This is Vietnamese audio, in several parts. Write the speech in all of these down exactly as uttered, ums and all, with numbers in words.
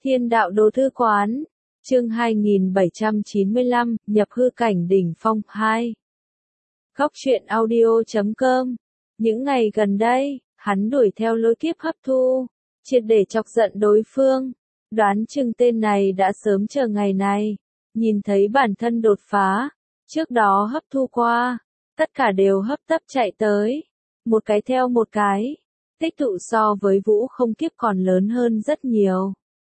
Thiên đạo đồ thư quán, chương hai nghìn bảy trăm chín mươi lăm, nhập hư cảnh đỉnh phong hai. Góc truyện audio chấm com. Những ngày gần đây, hắn đuổi theo lôi kiếp hấp thu, triệt để chọc giận đối phương. Đoán chừng tên này đã sớm chờ ngày này, nhìn thấy bản thân đột phá, trước đó hấp thu qua, tất cả đều hấp tấp chạy tới, một cái theo một cái, tích tụ so với vũ không kiếp còn lớn hơn rất nhiều.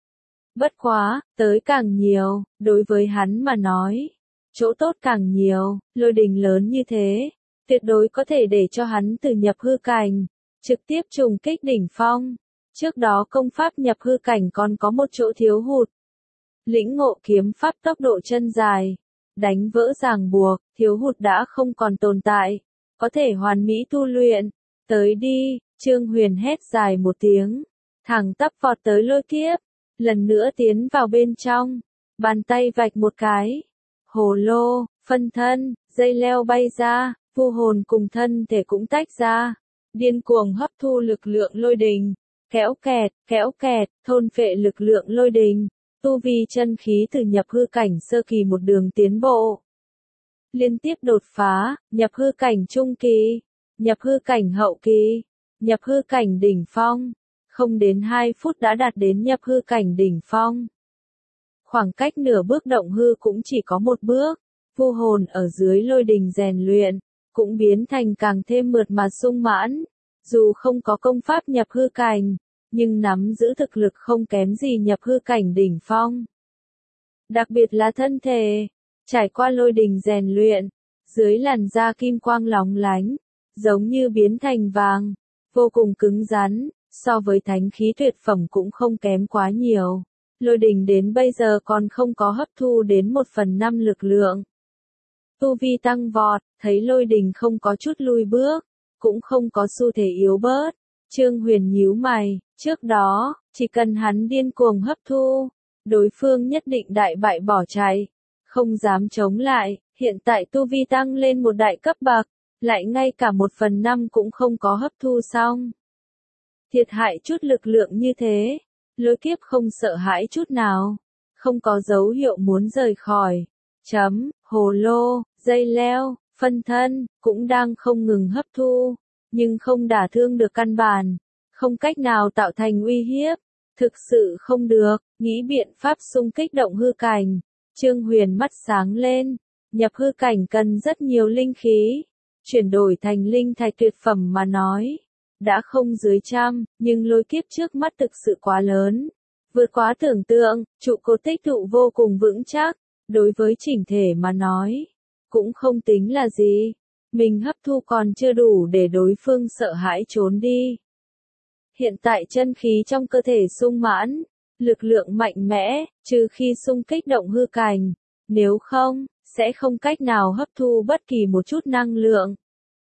Bất quá, tới càng nhiều, đối với hắn mà nói, chỗ tốt càng nhiều, lôi đình lớn như thế, tuyệt đối có thể để cho hắn từ nhập hư cảnh, trực tiếp trùng kích đỉnh phong. Trước đó công pháp nhập hư cảnh còn có một chỗ thiếu hụt. Lĩnh ngộ kiếm pháp tốc độ chân dài, đánh vỡ ràng buộc, thiếu hụt đã không còn tồn tại, có thể hoàn mỹ tu luyện. Tới đi, Trương Huyền hét dài một tiếng, thẳng tắp vọt tới lôi kiếp, lần nữa tiến vào bên trong, bàn tay vạch một cái, hồ lô, phân thân, dây leo bay ra, vu hồn cùng thân thể cũng tách ra, điên cuồng hấp thu lực lượng lôi đình, kéo kẹt, kéo kẹt, thôn phệ lực lượng lôi đình, tu vi chân khí từ nhập hư cảnh sơ kỳ một đường tiến bộ. Liên tiếp đột phá, nhập hư cảnh trung kỳ, nhập hư cảnh hậu kỳ, nhập hư cảnh đỉnh phong. Không đến hai phút đã đạt đến nhập hư cảnh đỉnh phong. Khoảng cách nửa bước động hư cũng chỉ có một bước, vu hồn ở dưới lôi đình rèn luyện, cũng biến thành càng thêm mượt mà sung mãn. Dù không có công pháp nhập hư cảnh, nhưng nắm giữ thực lực không kém gì nhập hư cảnh đỉnh phong. Đặc biệt là thân thể, trải qua lôi đình rèn luyện, dưới làn da kim quang lóng lánh, giống như biến thành vàng, vô cùng cứng rắn. So với thánh khí tuyệt phẩm cũng không kém quá nhiều. Lôi đình đến bây giờ còn không có hấp thu đến một phần năm lực lượng. Tu vi tăng vọt, thấy lôi đình không có chút lui bước, cũng không có xu thế yếu bớt. Trương Huyền nhíu mày, trước đó, chỉ cần hắn điên cuồng hấp thu, đối phương nhất định đại bại bỏ chạy, không dám chống lại. Hiện tại tu vi tăng lên một đại cấp bậc, lại ngay cả một phần năm cũng không có hấp thu xong. Thiệt hại chút lực lượng như thế, lôi kiếp không sợ hãi chút nào, không có dấu hiệu muốn rời khỏi. Chấm, hồ lô, dây leo, phân thân, cũng đang không ngừng hấp thu, nhưng không đả thương được căn bản, không cách nào tạo thành uy hiếp, thực sự không được, nghĩ biện pháp xung kích động hư cảnh. Trương Huyền mắt sáng lên, nhập hư cảnh cần rất nhiều linh khí, chuyển đổi thành linh thạch tuyệt phẩm mà nói. Đã không dưới trăm, nhưng lôi kiếp trước mắt thực sự quá lớn, vượt quá tưởng tượng, trụ cột tích tụ vô cùng vững chắc, đối với chỉnh thể mà nói, cũng không tính là gì, mình hấp thu còn chưa đủ để đối phương sợ hãi trốn đi. Hiện tại chân khí trong cơ thể sung mãn, lực lượng mạnh mẽ, trừ khi xung kích động hư cảnh, nếu không, sẽ không cách nào hấp thu bất kỳ một chút năng lượng.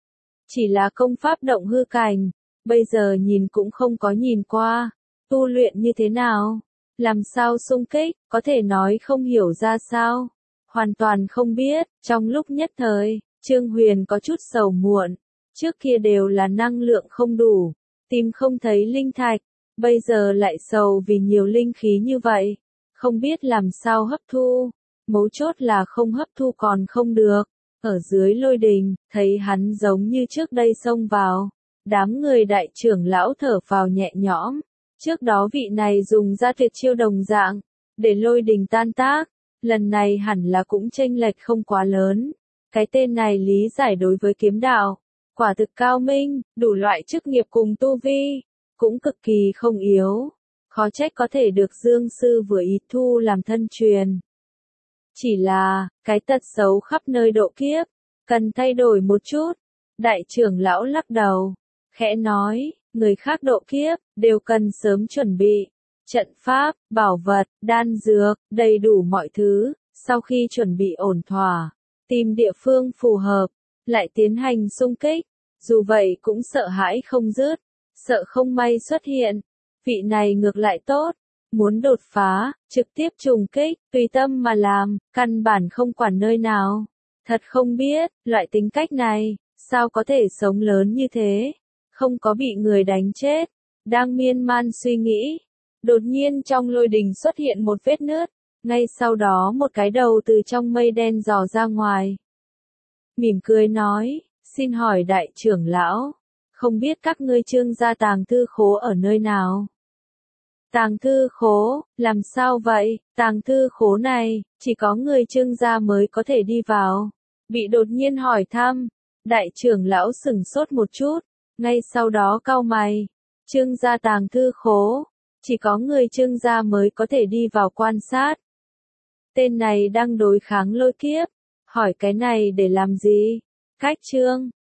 Chỉ là công pháp động hư cảnh, bây giờ nhìn cũng không có nhìn qua, tu luyện như thế nào, làm sao xung kích, có thể nói không hiểu ra sao, hoàn toàn không biết. Trong lúc nhất thời, Trương Huyền có chút sầu muộn, trước kia đều là năng lượng không đủ, tìm không thấy linh thạch, bây giờ lại sầu vì nhiều linh khí như vậy, không biết làm sao hấp thu, mấu chốt là không hấp thu còn không được. Ở dưới lôi đình, thấy hắn giống như trước đây xông vào. Đám người đại trưởng lão thở phào nhẹ nhõm, trước đó vị này dùng ra tuyệt chiêu đồng dạng, để lôi đình tan tác, lần này hẳn là cũng chênh lệch không quá lớn. Cái tên này lý giải đối với kiếm đạo, quả thực cao minh, đủ loại chức nghiệp cùng tu vi, cũng cực kỳ không yếu, khó trách có thể được Dương Sư vừa ý thu làm thân truyền. Chỉ là, cái tật xấu khắp nơi độ kiếp, cần thay đổi một chút. Đại trưởng lão lắc đầu, khẽ nói, người khác độ kiếp, đều cần sớm chuẩn bị. Trận pháp, bảo vật, đan dược, đầy đủ mọi thứ, sau khi chuẩn bị ổn thỏa, tìm địa phương phù hợp, lại tiến hành xung kích. Dù vậy cũng sợ hãi không dứt, sợ không may xuất hiện. Vị này ngược lại tốt, muốn đột phá, trực tiếp trùng kích, tùy tâm mà làm, căn bản không quản nơi nào. Thật không biết, loại tính cách này, sao có thể sống lớn như thế, không có bị người đánh chết. Đang miên man suy nghĩ, Đột nhiên trong lôi đình xuất hiện một vết nứt, ngay sau đó một cái đầu từ trong mây đen dò ra ngoài. Mỉm cười nói, xin hỏi đại trưởng lão, không biết các ngươi Trương gia tàng thư khố ở nơi nào? Tàng thư khố, làm sao vậy? Tàng thư khố này, chỉ có người Trương gia mới có thể đi vào. Bị đột nhiên hỏi thăm, đại trưởng lão sửng sốt một chút, ngay sau đó cau mày. Trương gia tàng thư khố, chỉ có người Trương gia mới có thể đi vào quan sát. Tên này đang đối kháng lôi kiếp, hỏi cái này để làm gì? Cách Trương